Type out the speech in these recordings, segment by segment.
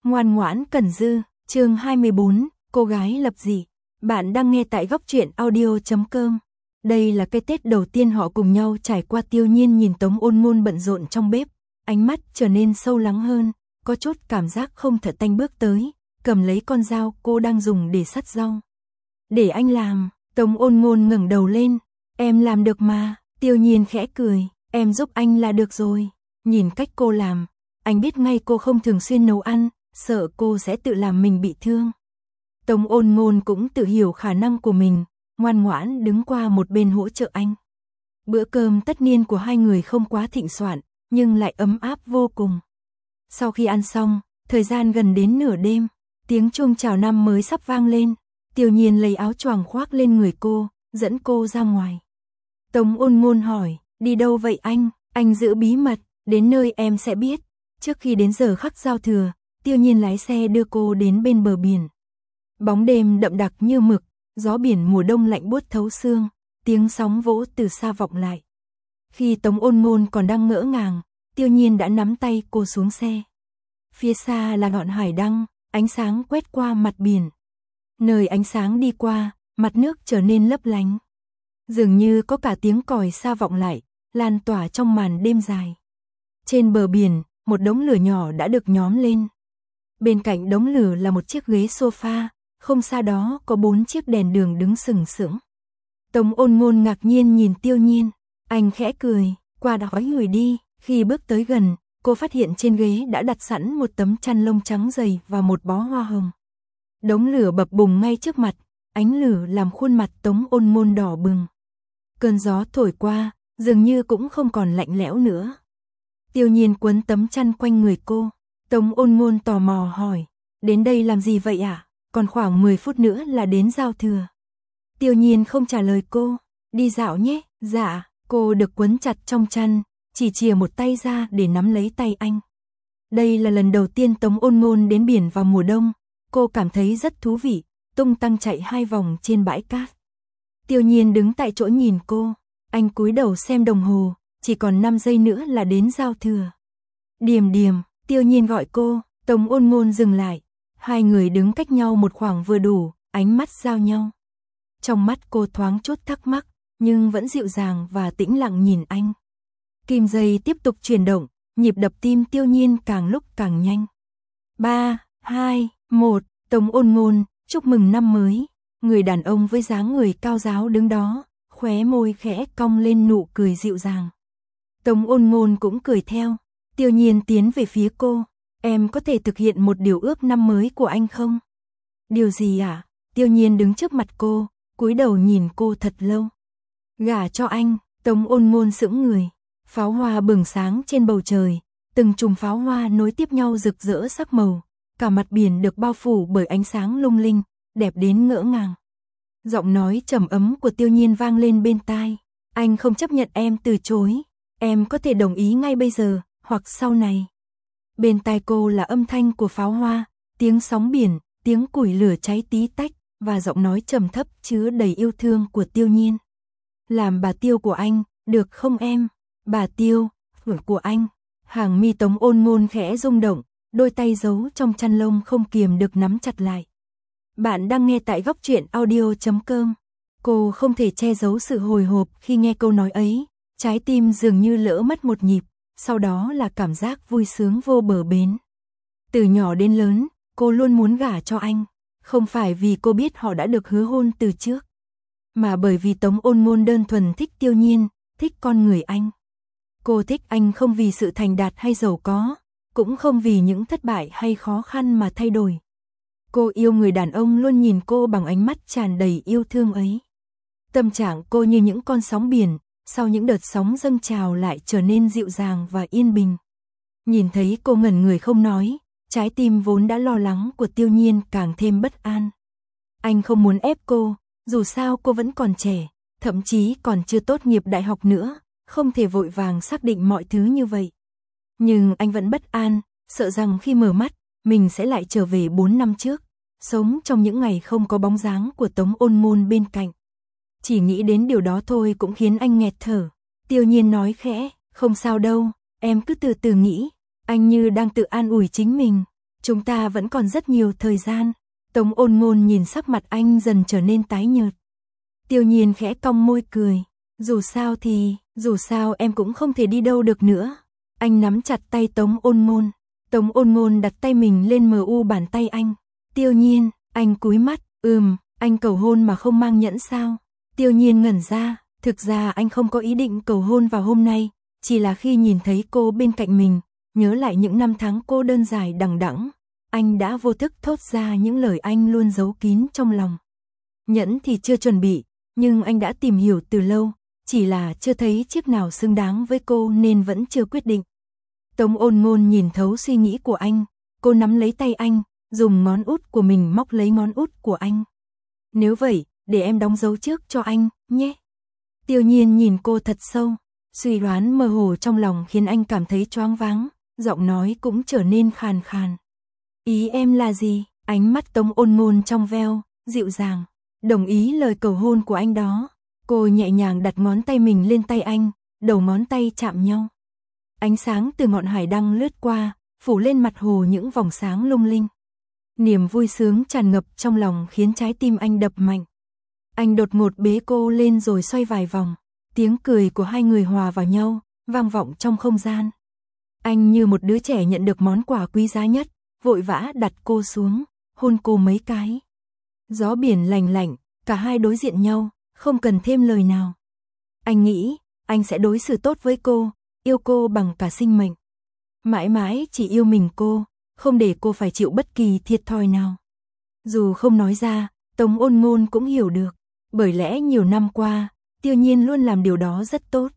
Ngoan ngoãn Cẩn Dư, chương 24, cô gái lập dị. Bạn đang nghe tại góc truyện audio.com. Đây là cái Tết đầu tiên họ cùng nhau trải qua. Tiêu Nhiên nhìn Tống Ôn Ngôn bận rộn trong bếp, ánh mắt trở nên sâu lắng hơn, có chút cảm giác không thể tanh bước tới, cầm lấy con dao cô đang dùng để sắt rau. Để anh làm. Tống Ôn Ngôn ngẩng đầu lên. Em làm được mà. Tiêu Nhiên khẽ cười. Em giúp anh là được rồi. Nhìn cách cô làm, anh biết ngay cô không thường xuyên nấu ăn, sợ cô sẽ tự làm mình bị thương. Tống Ôn Ngôn cũng tự hiểu khả năng của mình, ngoan ngoãn đứng qua một bên hỗ trợ anh. Bữa cơm tất niên của hai người không quá thịnh soạn, nhưng lại ấm áp vô cùng. Sau khi ăn xong, thời gian gần đến nửa đêm, tiếng chuông chào năm mới sắp vang lên. Tiêu Nhiên lấy áo choàng khoác lên người cô, dẫn cô ra ngoài. Tống Ôn Ngôn hỏi, đi đâu vậy anh giữ bí mật, đến nơi em sẽ biết. Trước khi đến giờ khắc giao thừa, Tiêu Nhiên lái xe đưa cô đến bên bờ biển. Bóng đêm đậm đặc như mực, gió biển mùa đông lạnh buốt thấu xương, tiếng sóng vỗ từ xa vọng lại. Khi Tống Ôn Ngôn còn đang ngỡ ngàng, Tiêu Nhiên đã nắm tay cô xuống xe. Phía xa là ngọn hải đăng, ánh sáng quét qua mặt biển. Nơi ánh sáng đi qua, mặt nước trở nên lấp lánh. Dường như có cả tiếng còi xa vọng lại, lan tỏa trong màn đêm dài. Trên bờ biển, một đống lửa nhỏ đã được nhóm lên. Bên cạnh đống lửa là một chiếc ghế sofa, không xa đó có 4 chiếc đèn đường đứng sừng sững. Tống Ôn Ngôn ngạc nhiên nhìn Tiêu Nhiên, anh khẽ cười, qua đó người đi. Khi bước tới gần, cô phát hiện trên ghế đã đặt sẵn một tấm chăn lông trắng dày và một bó hoa hồng. Đống lửa bập bùng ngay trước mặt, ánh lửa làm khuôn mặt Tống Ôn Ngôn đỏ bừng. Cơn gió thổi qua, dường như cũng không còn lạnh lẽo nữa. Tiêu Nhiên quấn tấm chăn quanh người cô. Tống Ôn Ngôn tò mò hỏi, đến đây làm gì vậy ạ? Còn khoảng 10 phút nữa là đến giao thừa. Tiêu Nhiên không trả lời cô, đi dạo nhé. Dạ. Cô được quấn chặt trong chăn, chỉ chìa một tay ra để nắm lấy tay anh. Đây là lần đầu tiên Tống Ôn Ngôn đến biển vào mùa đông, cô cảm thấy rất thú vị, tung tăng chạy 2 vòng trên bãi cát. Tiêu Nhiên đứng tại chỗ nhìn cô, anh cúi đầu xem đồng hồ, chỉ còn 5 giây nữa là đến giao thừa. Điềm điềm, Tiêu Nhiên gọi cô, Tống Ôn Ngôn dừng lại, hai người đứng cách nhau một khoảng vừa đủ, ánh mắt giao nhau. Trong mắt cô thoáng chút thắc mắc, nhưng vẫn dịu dàng và tĩnh lặng nhìn anh. Kim dây tiếp tục chuyển động, nhịp đập tim Tiêu Nhiên càng lúc càng nhanh. 3, 2, 1, Tống Ôn Ngôn, chúc mừng năm mới. Người đàn ông với dáng người cao ráo đứng đó, khóe môi khẽ cong lên nụ cười dịu dàng. Tống Ôn Ngôn cũng cười theo. Tiêu Nhiên tiến về phía cô, em có thể thực hiện một điều ước năm mới của anh không? Điều gì ạ? Tiêu Nhiên đứng trước mặt cô, cúi đầu nhìn cô thật lâu. Gả cho anh. Tống Ôn Ngôn sững người. Pháo hoa bừng sáng trên bầu trời, từng chùm pháo hoa nối tiếp nhau rực rỡ sắc màu, cả mặt biển được bao phủ bởi ánh sáng lung linh, đẹp đến ngỡ ngàng. Giọng nói trầm ấm của Tiêu Nhiên vang lên bên tai, anh không chấp nhận em từ chối, em có thể đồng ý ngay bây giờ, hoặc sau này. Bên tai cô là âm thanh của pháo hoa, tiếng sóng biển, tiếng củi lửa cháy tí tách, và giọng nói trầm thấp chứa đầy yêu thương của Tiêu Nhiên. Làm bà Tiêu của anh, được không em? Bà Tiêu, vợ của anh. Hàng mi Tống Ôn Ngôn khẽ rung động, đôi tay giấu trong chăn lông không kiềm được nắm chặt lại. Bạn đang nghe tại góc truyện audio.com. Cô không thể che giấu sự hồi hộp khi nghe câu nói ấy, trái tim dường như lỡ mất một nhịp, sau đó là cảm giác vui sướng vô bờ bến. Từ nhỏ đến lớn, cô luôn muốn gả cho anh, không phải vì cô biết họ đã được hứa hôn từ trước, mà bởi vì Tống Ôn Ngôn đơn thuần thích Tiêu Nhiên, thích con người anh. Cô thích anh không vì sự thành đạt hay giàu có, cũng không vì những thất bại hay khó khăn mà thay đổi. Cô yêu người đàn ông luôn nhìn cô bằng ánh mắt tràn đầy yêu thương ấy. Tâm trạng cô như những con sóng biển, sau những đợt sóng dâng trào lại trở nên dịu dàng và yên bình. Nhìn thấy cô ngẩn người không nói, trái tim vốn đã lo lắng của Tiêu Nhiên càng thêm bất an. Anh không muốn ép cô, dù sao cô vẫn còn trẻ, thậm chí còn chưa tốt nghiệp đại học nữa, không thể vội vàng xác định mọi thứ như vậy. Nhưng anh vẫn bất an, sợ rằng khi mở mắt, mình sẽ lại trở về 4 năm trước, sống trong những ngày không có bóng dáng của Tống Ôn Ngôn bên cạnh. Chỉ nghĩ đến điều đó thôi cũng khiến anh nghẹt thở. Tiêu Nhiên nói khẽ, không sao đâu, em cứ từ từ nghĩ. Anh như đang tự an ủi chính mình. Chúng ta vẫn còn rất nhiều thời gian. Tống Ôn Ngôn nhìn sắc mặt anh dần trở nên tái nhợt. Tiêu Nhiên khẽ cong môi cười. Dù sao em cũng không thể đi đâu được nữa. Anh nắm chặt tay Tống Ôn Ngôn. Tống Ôn Ngôn đặt tay mình lên mu bàn tay anh. Tiêu Nhiên, anh cúi mắt, anh cầu hôn mà không mang nhẫn sao? Tiêu Nhiên ngẩn ra, thực ra anh không có ý định cầu hôn vào hôm nay, chỉ là khi nhìn thấy cô bên cạnh mình, nhớ lại những năm tháng cô đơn dài đằng đẵng, anh đã vô thức thốt ra những lời anh luôn giấu kín trong lòng. Nhẫn thì chưa chuẩn bị, nhưng anh đã tìm hiểu từ lâu, chỉ là chưa thấy chiếc nào xứng đáng với cô nên vẫn chưa quyết định. Tống Ôn Ngôn nhìn thấu suy nghĩ của anh, cô nắm lấy tay anh, dùng ngón út của mình móc lấy ngón út của anh. Nếu vậy, để em đóng dấu trước cho anh, nhé. Tiêu Nhiên nhìn cô thật sâu, suy đoán mơ hồ trong lòng khiến anh cảm thấy choáng váng, giọng nói cũng trở nên khàn khàn. Ý em là gì? Ánh mắt Tống Ôn Ngôn trong veo, dịu dàng, đồng ý lời cầu hôn của anh đó. Cô nhẹ nhàng đặt ngón tay mình lên tay anh, đầu ngón tay chạm nhau. Ánh sáng từ ngọn hải đăng lướt qua, phủ lên mặt hồ những vòng sáng lung linh. Niềm vui sướng tràn ngập trong lòng khiến trái tim anh đập mạnh. Anh đột ngột bế cô lên rồi xoay vài vòng, tiếng cười của hai người hòa vào nhau, vang vọng trong không gian. Anh như một đứa trẻ nhận được món quà quý giá nhất, vội vã đặt cô xuống, hôn cô mấy cái. Gió biển lành lạnh, cả hai đối diện nhau, không cần thêm lời nào. Anh nghĩ, anh sẽ đối xử tốt với cô, yêu cô bằng cả sinh mệnh. Mãi mãi chỉ yêu mình cô, không để cô phải chịu bất kỳ thiệt thòi nào. Dù không nói ra, Tống Ôn Ngôn cũng hiểu được, bởi lẽ nhiều năm qua, Tiêu Nhiên luôn làm điều đó rất tốt.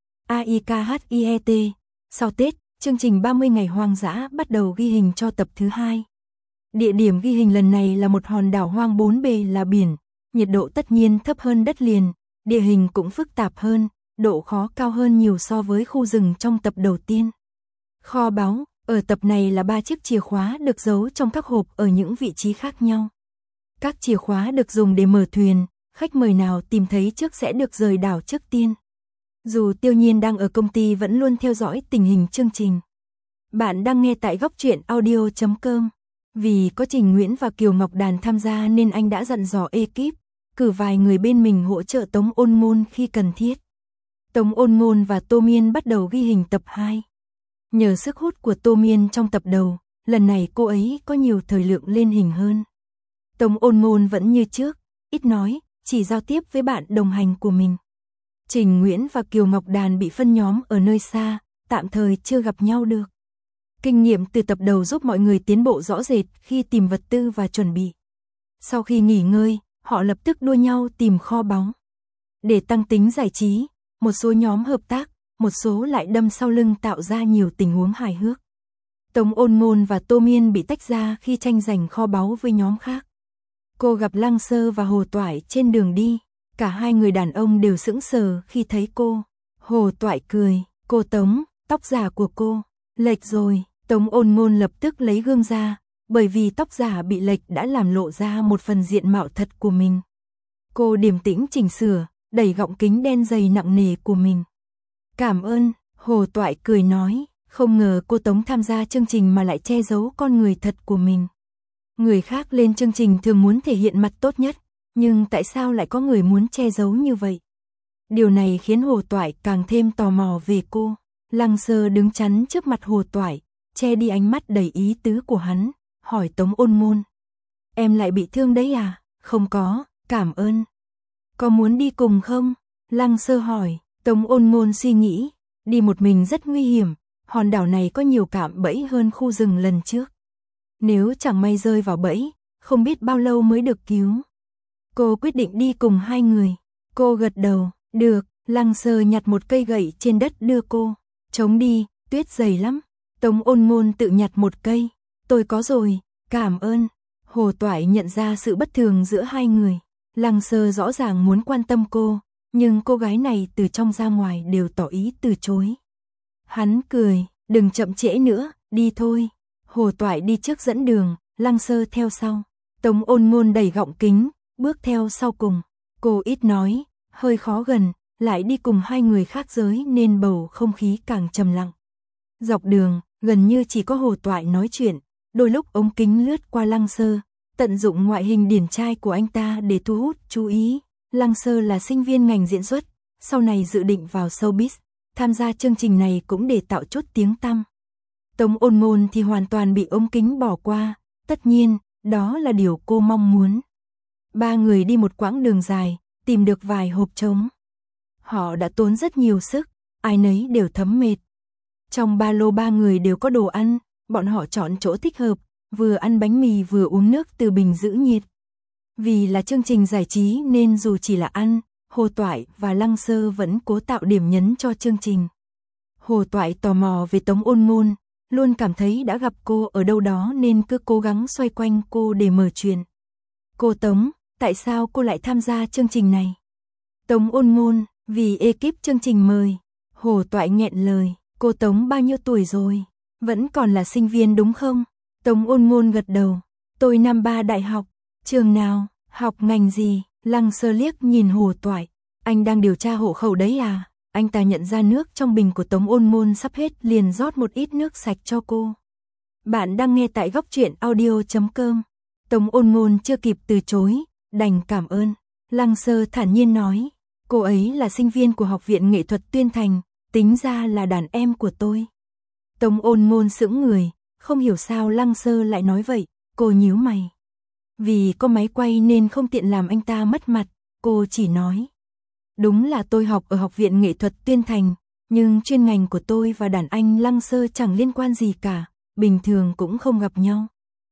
AIKHIET, sau Tết, chương trình 30 ngày hoang dã bắt đầu ghi hình cho tập thứ 2. Địa điểm ghi hình lần này là một hòn đảo hoang bốn bề là biển, nhiệt độ tất nhiên thấp hơn đất liền, địa hình cũng phức tạp hơn, độ khó cao hơn nhiều so với khu rừng trong tập đầu tiên. Kho báu, ở tập này là 3 chiếc chìa khóa được giấu trong các hộp ở những vị trí khác nhau. Các chìa khóa được dùng để mở thuyền, khách mời nào tìm thấy trước sẽ được rời đảo trước tiên. Dù Tiêu Nhiên đang ở công ty vẫn luôn theo dõi tình hình chương trình. Bạn đang nghe tại góc truyện audio.com. Vì có Trình Nguyễn và Kiều Ngọc Đàn tham gia nên anh đã dặn dò ekip, cử vài người bên mình hỗ trợ Tống Ôn Ngôn khi cần thiết. Tống Ôn Ngôn và Tô Miên bắt đầu ghi hình tập 2. Nhờ sức hút của Tô Miên trong tập đầu, lần này cô ấy có nhiều thời lượng lên hình hơn. Tống Ôn Ngôn vẫn như trước, ít nói, chỉ giao tiếp với bạn đồng hành của mình. Trình Nguyễn và Kiều Ngọc Đàn bị phân nhóm ở nơi xa, tạm thời chưa gặp nhau được. Kinh nghiệm từ tập đầu giúp mọi người tiến bộ rõ rệt khi tìm vật tư và chuẩn bị. Sau khi nghỉ ngơi, họ lập tức đua nhau tìm kho báu. Để tăng tính giải trí, một số nhóm hợp tác, một số lại đâm sau lưng tạo ra nhiều tình huống hài hước. Tống Ôn Ngôn và Tô Miên bị tách ra khi tranh giành kho báu với nhóm khác. Cô gặp Lăng Sơ và Hồ Toại trên đường đi, cả hai người đàn ông đều sững sờ khi thấy cô. Hồ Toại cười, cô Tống, tóc giả của cô lệch rồi. Tống Ôn Ngôn lập tức lấy gương ra, bởi vì tóc giả bị lệch đã làm lộ ra một phần diện mạo thật của mình. Cô điềm tĩnh chỉnh sửa, đẩy gọng kính đen dày nặng nề của mình. Cảm ơn, Hồ Toại cười nói, không ngờ cô Tống tham gia chương trình mà lại che giấu con người thật của mình. Người khác lên chương trình thường muốn thể hiện mặt tốt nhất, nhưng tại sao lại có người muốn che giấu như vậy? Điều này khiến Hồ Toại càng thêm tò mò về cô. Lăng Sơ đứng chắn trước mặt Hồ Toại, che đi ánh mắt đầy ý tứ của hắn, hỏi Tống Ôn Ngôn. Em lại bị thương đấy à? Không có, cảm ơn. Có muốn đi cùng không? Lăng Sơ hỏi. Tống Ôn Ngôn suy nghĩ, đi một mình rất nguy hiểm, hòn đảo này có nhiều cạm bẫy hơn khu rừng lần trước. Nếu chẳng may rơi vào bẫy, không biết bao lâu mới được cứu. Cô quyết định đi cùng hai người. Cô gật đầu, được. Lăng Sơ nhặt một cây gậy trên đất đưa cô. Chống đi, tuyết dày lắm. Tống Ôn Ngôn tự nhặt một cây. Tôi có rồi, cảm ơn. Hồ Toại nhận ra sự bất thường giữa hai người. Lăng Sơ rõ ràng muốn quan tâm cô, nhưng cô gái này từ trong ra ngoài đều tỏ ý từ chối. Hắn cười, đừng chậm trễ nữa, đi thôi. Hồ Toại đi trước dẫn đường, Lăng Sơ theo sau. Tống Ôn Ngôn đẩy gọng kính, bước theo sau cùng. Cô ít nói, hơi khó gần, lại đi cùng hai người khác giới nên bầu không khí càng trầm lặng. Dọc đường, gần như chỉ có Hồ Toại nói chuyện, đôi lúc ống kính lướt qua Lăng Sơ, tận dụng ngoại hình điển trai của anh ta để thu hút chú ý. Lăng Sơ là sinh viên ngành diễn xuất, sau này dự định vào showbiz, tham gia chương trình này cũng để tạo chút tiếng tăm. Tống Ôn Ngôn thì hoàn toàn bị ống kính bỏ qua, tất nhiên, đó là điều cô mong muốn. Ba người đi một quãng đường dài, tìm được vài hộp trống. Họ đã tốn rất nhiều sức, ai nấy đều thấm mệt. Trong ba lô ba người đều có đồ ăn, bọn họ chọn chỗ thích hợp, vừa ăn bánh mì vừa uống nước từ bình giữ nhiệt. Vì là chương trình giải trí nên dù chỉ là ăn, Hồ Toại và Lăng Sơ vẫn cố tạo điểm nhấn cho chương trình. Hồ Toại tò mò về Tống Ôn Ngôn, luôn cảm thấy đã gặp cô ở đâu đó nên cứ cố gắng xoay quanh cô để mở chuyện. Cô Tống, tại sao cô lại tham gia chương trình này? Tống Ôn Ngôn, vì ekip chương trình mời. Hồ Toại nghẹn lời, cô Tống bao nhiêu tuổi rồi? Vẫn còn là sinh viên đúng không? Tống Ôn Ngôn gật đầu, tôi năm 3 đại học. Trường nào, học ngành gì? Lăng Sơ liếc nhìn Hồ Toại, anh đang điều tra hộ khẩu đấy à? Anh ta nhận ra nước trong bình của Tống Ôn Ngôn sắp hết liền rót một ít nước sạch cho cô. Bạn đang nghe tại góc truyện audio.com. Tống Ôn Ngôn chưa kịp từ chối, đành cảm ơn. Lăng Sơ thản nhiên nói, cô ấy là sinh viên của Học viện Nghệ thuật Tuyên Thành, tính ra là đàn em của tôi. Tống Ôn Ngôn sững người, không hiểu sao Lăng Sơ lại nói vậy, cô nhíu mày. Vì có máy quay nên không tiện làm anh ta mất mặt, cô chỉ nói. Đúng là tôi học ở Học viện Nghệ thuật Tuyên Thành, nhưng chuyên ngành của tôi và đàn anh Lăng Sơ chẳng liên quan gì cả, bình thường cũng không gặp nhau.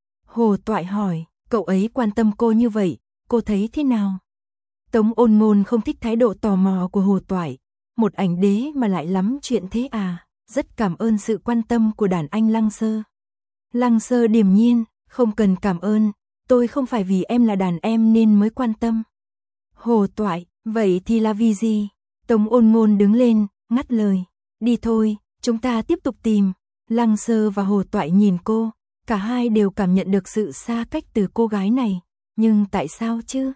Hồ Toại hỏi, cậu ấy quan tâm cô như vậy, cô thấy thế nào? Tống Ôn Ngôn không thích thái độ tò mò của Hồ Toại, một ảnh đế mà lại lắm chuyện thế à, rất cảm ơn sự quan tâm của đàn anh Lăng Sơ. Lăng Sơ điềm nhiên, không cần cảm ơn, tôi không phải vì em là đàn em nên mới quan tâm. Hồ Toại, vậy thì là vì gì? Tống Ôn Ngôn đứng lên, ngắt lời, đi thôi, chúng ta tiếp tục tìm. Lăng Sơ và Hồ Toại nhìn cô, cả hai đều cảm nhận được sự xa cách từ cô gái này, nhưng tại sao chứ?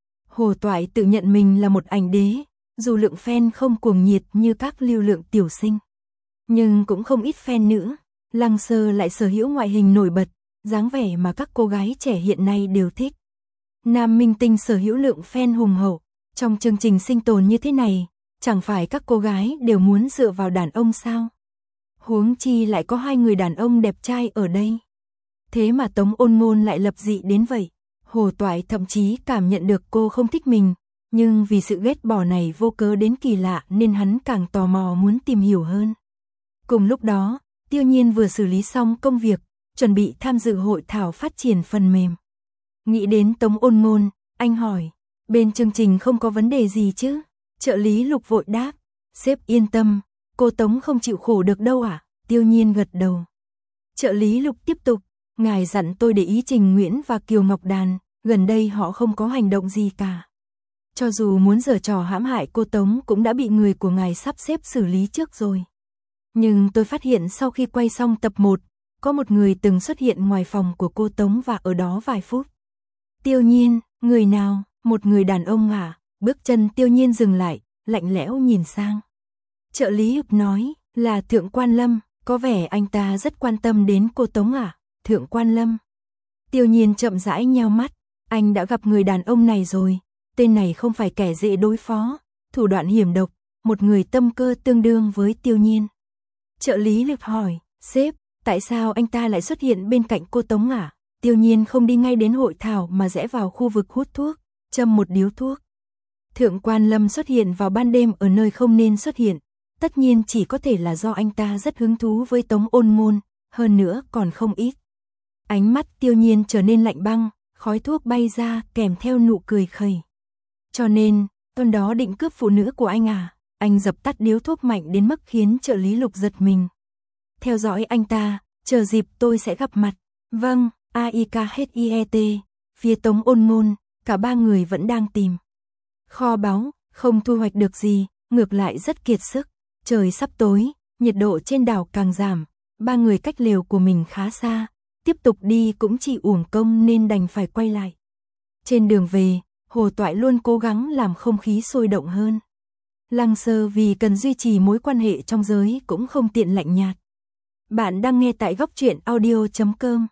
Hồ Toại tự nhận mình là một ảnh đế, dù lượng fan không cuồng nhiệt như các lưu lượng tiểu sinh, nhưng cũng không ít fan nữa. Lăng Sơ lại sở hữu ngoại hình nổi bật, dáng vẻ mà các cô gái trẻ hiện nay đều thích. Nam minh tinh sở hữu lượng fan hùng hậu, trong chương trình sinh tồn như thế này, chẳng phải các cô gái đều muốn dựa vào đàn ông sao? Huống chi lại có hai người đàn ông đẹp trai ở đây. Thế mà Tống Ôn Ngôn lại lập dị đến vậy. Hồ Toại thậm chí cảm nhận được cô không thích mình, nhưng vì sự ghét bỏ này vô cớ đến kỳ lạ nên hắn càng tò mò muốn tìm hiểu hơn. Cùng lúc đó, Tiêu Nhiên vừa xử lý xong công việc, chuẩn bị tham dự hội thảo phát triển phần mềm. Nghĩ đến Tống Ôn Ngôn, anh hỏi, bên chương trình không có vấn đề gì chứ? Trợ lý Lục vội đáp, sếp yên tâm, cô Tống không chịu khổ được đâu ạ. Tiêu Nhiên gật đầu. Trợ lý Lục tiếp tục, ngài dặn tôi để ý Trình Nguyễn và Kiều Ngọc Đàn, gần đây họ không có hành động gì cả. Cho dù muốn giở trò hãm hại cô Tống cũng đã bị người của ngài sắp xếp xử lý trước rồi. Nhưng tôi phát hiện sau khi quay xong tập 1, có một người từng xuất hiện ngoài phòng của cô Tống và ở đó vài phút. Tiêu Nhiên, người nào? Một người đàn ông à? Bước chân Tiêu Nhiên dừng lại, lạnh lẽo nhìn sang. Trợ lý Hụp nói, là Thượng Quan Lâm, có vẻ anh ta rất quan tâm đến cô Tống à? Thượng Quan Lâm. Tiêu Nhiên chậm rãi nheo mắt, anh đã gặp người đàn ông này rồi, tên này không phải kẻ dễ đối phó, thủ đoạn hiểm độc, một người tâm cơ tương đương với Tiêu Nhiên. Trợ lý Lực hỏi, sếp, tại sao anh ta lại xuất hiện bên cạnh cô Tống à? Tiêu Nhiên không đi ngay đến hội thảo mà rẽ vào khu vực hút thuốc, châm một điếu thuốc. Thượng Quan Lâm xuất hiện vào ban đêm ở nơi không nên xuất hiện, tất nhiên chỉ có thể là do anh ta rất hứng thú với Tống Ôn Ngôn, hơn nữa còn không ít. Ánh mắt Tiêu Nhiên trở nên lạnh băng, khói thuốc bay ra kèm theo nụ cười khẩy. Cho nên, tuần đó định cướp phụ nữ của anh à? Anh dập tắt điếu thuốc mạnh đến mức khiến trợ lý Lục giật mình. Theo dõi anh ta, chờ dịp tôi sẽ gặp mặt. Vâng, AIKHIET, phía Tống Ôn Ngôn, cả ba người vẫn đang tìm. Kho báu, không thu hoạch được gì, ngược lại rất kiệt sức. Trời sắp tối, nhiệt độ trên đảo càng giảm, ba người cách lều của mình khá xa, tiếp tục đi cũng chỉ uổng công nên đành phải quay lại. Trên đường về, Hồ Toại luôn cố gắng làm không khí sôi động hơn. Lăng Sơ vì cần duy trì mối quan hệ trong giới cũng không tiện lạnh nhạt. Bạn đang nghe tại góc truyện audio.com.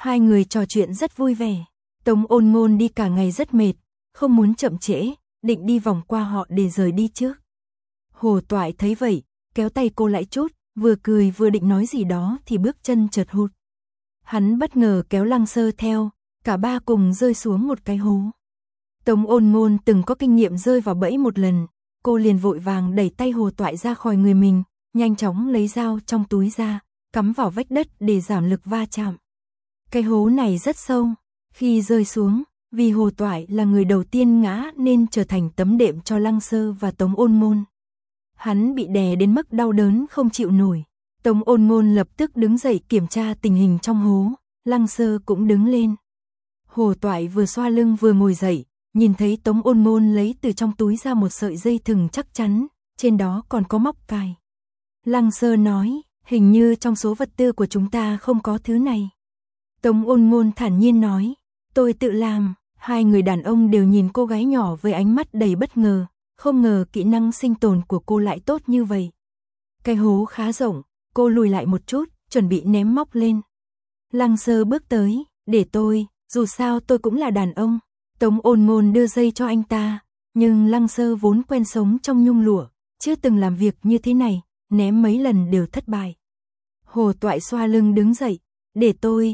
Hai người trò chuyện rất vui vẻ. Tống Ôn Ngôn đi cả ngày rất mệt, không muốn chậm trễ, định đi vòng qua họ để rời đi trước. Hồ Toại thấy vậy, kéo tay cô lại chút, vừa cười vừa định nói gì đó thì bước chân chợt hụt. Hắn bất ngờ kéo Lăng Sơ theo, cả ba cùng rơi xuống một cái hố. Tống Ôn Ngôn từng có kinh nghiệm rơi vào bẫy một lần, cô liền vội vàng đẩy tay Hồ Toại ra khỏi người mình, nhanh chóng lấy dao trong túi ra, cắm vào vách đất để giảm lực va chạm. Cái hố này rất sâu, khi rơi xuống, vì Hồ Toại là người đầu tiên ngã nên trở thành tấm đệm cho Lăng Sơ và Tống Ôn Ngôn. Hắn bị đè đến mức đau đớn không chịu nổi. Tống Ôn Ngôn lập tức đứng dậy kiểm tra tình hình trong hố, Lăng Sơ cũng đứng lên. Hồ Toại vừa xoa lưng vừa ngồi dậy, nhìn thấy Tống Ôn Ngôn lấy từ trong túi ra một sợi dây thừng chắc chắn, trên đó còn có móc cài. Lăng Sơ nói, hình như trong số vật tư của chúng ta không có thứ này. Tống Ôn Ngôn thản nhiên nói, tôi tự làm. Hai người đàn ông đều nhìn cô gái nhỏ với ánh mắt đầy bất ngờ, không ngờ kỹ năng sinh tồn của cô lại tốt như vậy. Cái hố khá rộng, cô lùi lại một chút, chuẩn bị ném móc lên. Lăng Sơ bước tới, để tôi, dù sao tôi cũng là đàn ông. Tống Ôn Ngôn đưa dây cho anh ta, nhưng Lăng Sơ vốn quen sống trong nhung lụa, chưa từng làm việc như thế này, ném mấy lần đều thất bại. Hồ Toại xoa lưng đứng dậy, để tôi.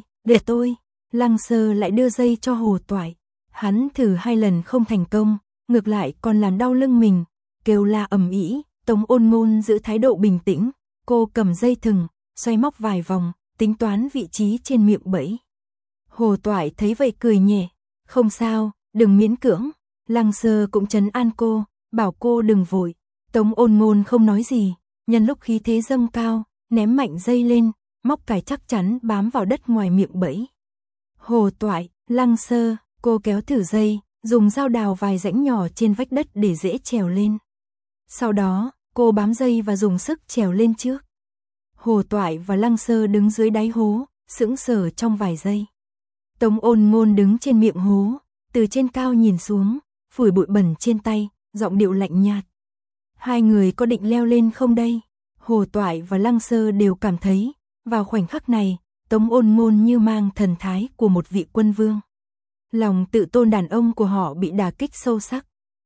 Lăng Sơ lại đưa dây cho Hồ Toại. Hắn thử 2 lần không thành công, ngược lại còn làm đau lưng mình, kêu la ầm ĩ. Tống Ôn Ngôn giữ thái độ bình tĩnh, cô cầm dây thừng, xoay móc vài vòng, tính toán vị trí trên miệng bẫy. Hồ Toại thấy vậy cười nhẹ, không sao, đừng miễn cưỡng. Lăng Sơ cũng trấn an cô, bảo cô đừng vội. Tống Ôn Ngôn không nói gì, nhân lúc khí thế dâng cao, ném mạnh dây lên, móc cài chắc chắn bám vào đất ngoài miệng bẫy. Hồ Toại, Lăng Sơ, cô kéo thử dây, dùng dao đào vài rãnh nhỏ trên vách đất để dễ trèo lên. Sau đó, cô bám dây và dùng sức trèo lên trước. Hồ Toại và Lăng Sơ đứng dưới đáy hố, sững sờ trong vài giây. Tống Ôn Ngôn đứng trên miệng hố, từ trên cao nhìn xuống, phủi bụi bẩn trên tay, giọng điệu lạnh nhạt. Hai người có định leo lên không đây? Hồ Toại và Lăng Sơ đều cảm thấy, vào khoảnh khắc này, Tống Ôn Ngôn như mang thần thái của một vị quân vương. Lòng tự tôn đàn ông của họ bị đả kích sâu sắc.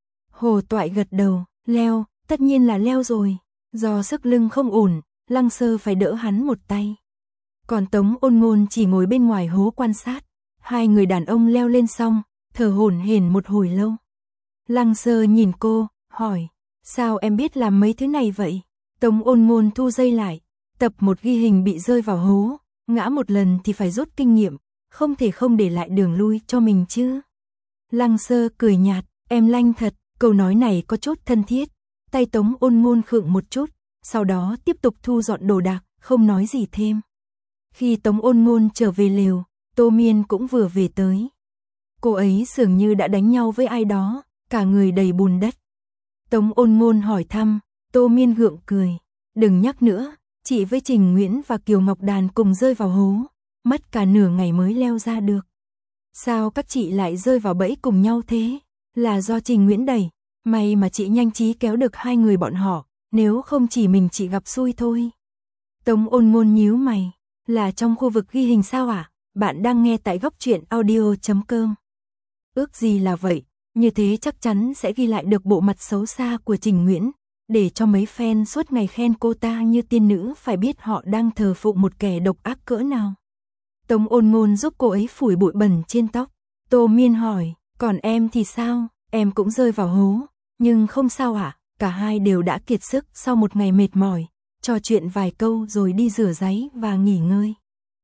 Hồ Toại gật đầu, leo, tất nhiên là leo rồi. Do sức lưng không ổn, Lăng Sơ phải đỡ hắn một tay. Còn Tống Ôn Ngôn chỉ ngồi bên ngoài hố quan sát. Hai người đàn ông leo lên xong, thở hổn hển một hồi lâu. Lăng Sơ nhìn cô, hỏi, sao em biết làm mấy thứ này vậy? Tống Ôn Ngôn thu dây lại, tập 1 ghi hình bị rơi vào hố, ngã một lần thì phải rút kinh nghiệm, không thể không để lại đường lui cho mình chứ. Lăng Sơ cười nhạt, em lanh thật, câu nói này có chút thân thiết. Tay Tống Ôn Ngôn khựng một chút, sau đó tiếp tục thu dọn đồ đạc, không nói gì thêm. Khi Tống Ôn Ngôn trở về lều, Tô Miên cũng vừa về tới. Cô ấy dường như đã đánh nhau với ai đó, cả người đầy bùn đất. Tống Ôn Ngôn hỏi thăm, Tô Miên gượng cười, đừng nhắc nữa, chị với Trình Nguyễn và Kiều Ngọc Đàn cùng rơi vào hố, mất cả nửa ngày mới leo ra được. Sao các chị lại rơi vào bẫy cùng nhau thế? Là do Trình Nguyễn đẩy, may mà chị nhanh trí kéo được 2 người bọn họ, nếu không chỉ mình chị gặp xui thôi. Tống Ôn Ngôn nhíu mày, là trong khu vực ghi hình sao ạ? Bạn đang nghe tại Góc Truyện Audio.com. Ước gì là vậy, như thế chắc chắn sẽ ghi lại được bộ mặt xấu xa của Trình Nguyễn, để cho mấy fan suốt ngày khen cô ta như tiên nữ phải biết họ đang thờ phụng một kẻ độc ác cỡ nào. Tống Ôn Ngôn giúp cô ấy phủi bụi bẩn trên tóc. Tô Miên hỏi, còn em thì sao? Em cũng rơi vào hố, nhưng không sao ạ, cả hai đều đã kiệt sức sau một ngày mệt mỏi, trò chuyện vài câu rồi đi rửa ráy và nghỉ ngơi.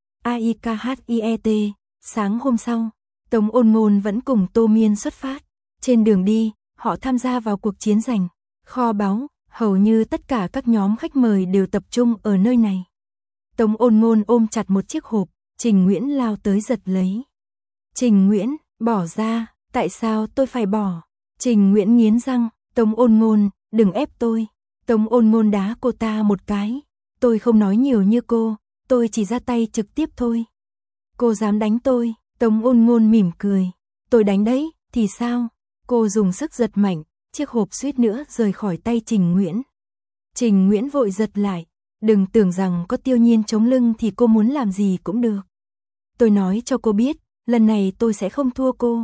AIKHIET, sáng hôm sau, Tống Ôn Ngôn vẫn cùng Tô Miên xuất phát. Trên đường đi, họ tham gia vào cuộc chiến giành kho báu, hầu như tất cả các nhóm khách mời đều tập trung ở nơi này. Tống Ôn Ngôn ôm chặt một chiếc hộp, Trình Nguyễn lao tới giật lấy. Trình Nguyễn, bỏ ra, tại sao tôi phải bỏ? Trình Nguyễn nghiến răng, Tống Ôn Ngôn, đừng ép tôi. Tống Ôn Ngôn đá cô ta một cái, tôi không nói nhiều như cô, tôi chỉ ra tay trực tiếp thôi. Cô dám đánh tôi? Tống Ôn Ngôn mỉm cười, tôi đánh đấy, thì sao? Cô dùng sức giật mạnh, chiếc hộp suýt nữa rời khỏi tay Trình Nguyễn. Trình Nguyễn vội giật lại, đừng tưởng rằng có Tiêu Nhiên chống lưng thì cô muốn làm gì cũng được. Tôi nói cho cô biết, lần này tôi sẽ không thua cô.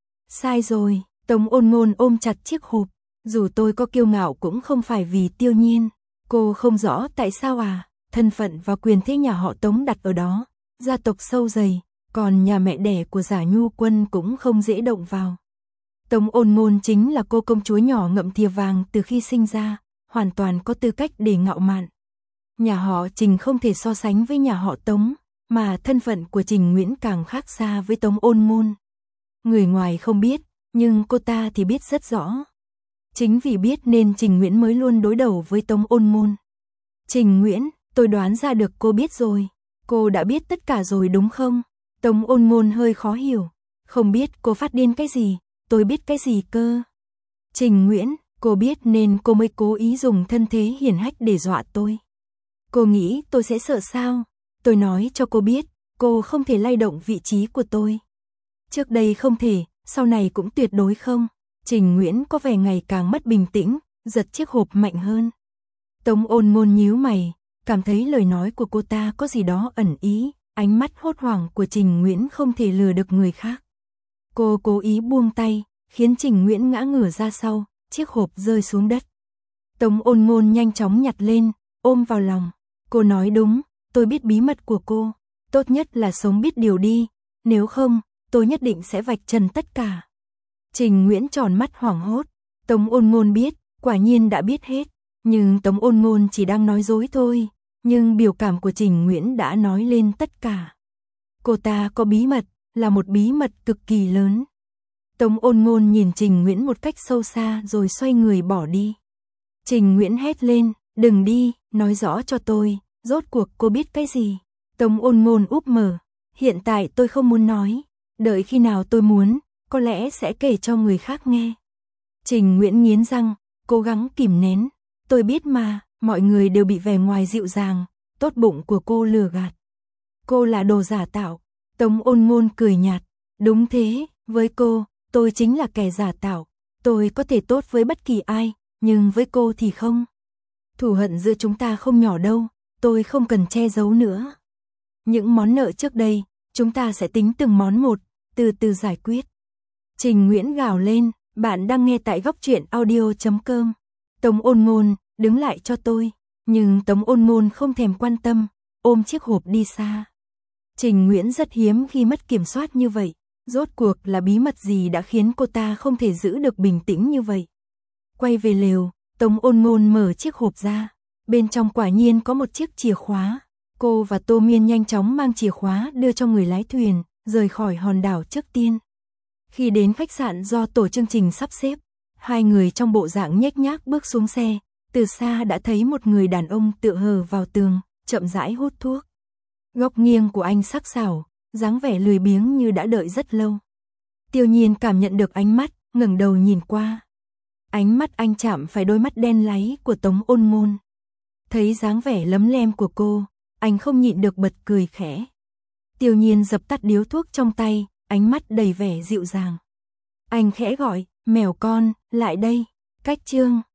Sai rồi, Tống Ôn Ngôn ôm chặt chiếc hộp. Dù tôi có kiêu ngạo cũng không phải vì Tiêu Nhiên. Cô không rõ tại sao à, thân phận và quyền thế nhà họ Tống đặt ở đó, gia tộc sâu dày, còn nhà mẹ đẻ của Giả Nhu Quân cũng không dễ động vào. Tống Ôn Ngôn chính là cô công chúa nhỏ ngậm thìa vàng từ khi sinh ra, hoàn toàn có tư cách để ngạo mạn. Nhà họ Trình không thể so sánh với nhà họ Tống, mà thân phận của Trình Nguyễn càng khác xa với Tống Ôn Ngôn. Người ngoài không biết, nhưng cô ta thì biết rất rõ. Chính vì biết nên Trình Nguyễn mới luôn đối đầu với Tống Ôn Ngôn. Trình Nguyễn, tôi đoán ra được cô biết rồi. Cô đã biết tất cả rồi đúng không? Tống Ôn Ngôn hơi khó hiểu. Không biết cô phát điên cái gì, tôi biết cái gì cơ. Trình Nguyễn, cô biết nên cô mới cố ý dùng thân thế hiển hách để dọa tôi. Cô nghĩ tôi sẽ sợ sao? Tôi nói cho cô biết, cô không thể lay động vị trí của tôi. Trước đây không thể, sau này cũng tuyệt đối không. Trình Nguyễn có vẻ ngày càng mất bình tĩnh, giật chiếc hộp mạnh hơn. Tống Ôn Ngôn nhíu mày, cảm thấy lời nói của cô ta có gì đó ẩn ý, ánh mắt hốt hoảng của Trình Nguyễn không thể lừa được người khác. Cô cố ý buông tay, khiến Trình Nguyễn ngã ngửa ra sau, chiếc hộp rơi xuống đất. Tống Ôn Ngôn nhanh chóng nhặt lên, ôm vào lòng. Cô nói đúng, tôi biết bí mật của cô, tốt nhất là sống biết điều đi, nếu không, tôi nhất định sẽ vạch trần tất cả. Trình Nguyễn tròn mắt hoảng hốt, Tống Ôn Ngôn biết, quả nhiên đã biết hết, nhưng Tống Ôn Ngôn chỉ đang nói dối thôi, nhưng biểu cảm của Trình Nguyễn đã nói lên tất cả. Cô ta có bí mật, là một bí mật cực kỳ lớn. Tống Ôn Ngôn nhìn Trình Nguyễn một cách sâu xa rồi xoay người bỏ đi. Trình Nguyễn hét lên, đừng đi, nói rõ cho tôi, rốt cuộc cô biết cái gì? Tống Ôn Ngôn úp mở, hiện tại tôi không muốn nói, đợi khi nào tôi muốn, có lẽ sẽ kể cho người khác nghe. Trình Nguyễn nghiến răng, cố gắng kìm nén, tôi biết mà, mọi người đều bị vẻ ngoài dịu dàng, tốt bụng của cô lừa gạt. Cô là đồ giả tạo. Tống Ôn Ngôn cười nhạt, đúng thế, với cô, tôi chính là kẻ giả tạo, tôi có thể tốt với bất kỳ ai, nhưng với cô thì không. Thù hận giữa chúng ta không nhỏ đâu, tôi không cần che giấu nữa. Những món nợ trước đây, chúng ta sẽ tính từng món một, từ từ giải quyết. Trình Nguyễn gào lên, bạn đang nghe tại góc truyện audio.com. Tống Ôn Ngôn, đứng lại cho tôi, nhưng Tống Ôn Ngôn không thèm quan tâm, ôm chiếc hộp đi xa. Trình Nguyễn rất hiếm khi mất kiểm soát như vậy, rốt cuộc là bí mật gì đã khiến cô ta không thể giữ được bình tĩnh như vậy. Quay về lều, Tống Ôn Ngôn mở chiếc hộp ra, bên trong quả nhiên có một chiếc chìa khóa. Cô và Tô Miên nhanh chóng mang chìa khóa đưa cho người lái thuyền, rời khỏi hòn đảo trước tiên. Khi đến khách sạn do tổ chương trình sắp xếp, hai người trong bộ dạng nhếch nhác bước xuống xe, từ xa đã thấy một người đàn ông tựa hờ vào tường, chậm rãi hút thuốc. Góc nghiêng của anh sắc sảo, dáng vẻ lười biếng như đã đợi rất lâu. Tiêu Nhiên cảm nhận được ánh mắt, ngẩng đầu nhìn qua. Ánh mắt anh chạm phải đôi mắt đen láy của Tống Ôn Ngôn. Thấy dáng vẻ lấm lem của cô, anh không nhịn được bật cười khẽ. Tiêu Nhiên dập tắt điếu thuốc trong tay, ánh mắt đầy vẻ dịu dàng. Anh khẽ gọi, mèo con, lại đây. Cách chương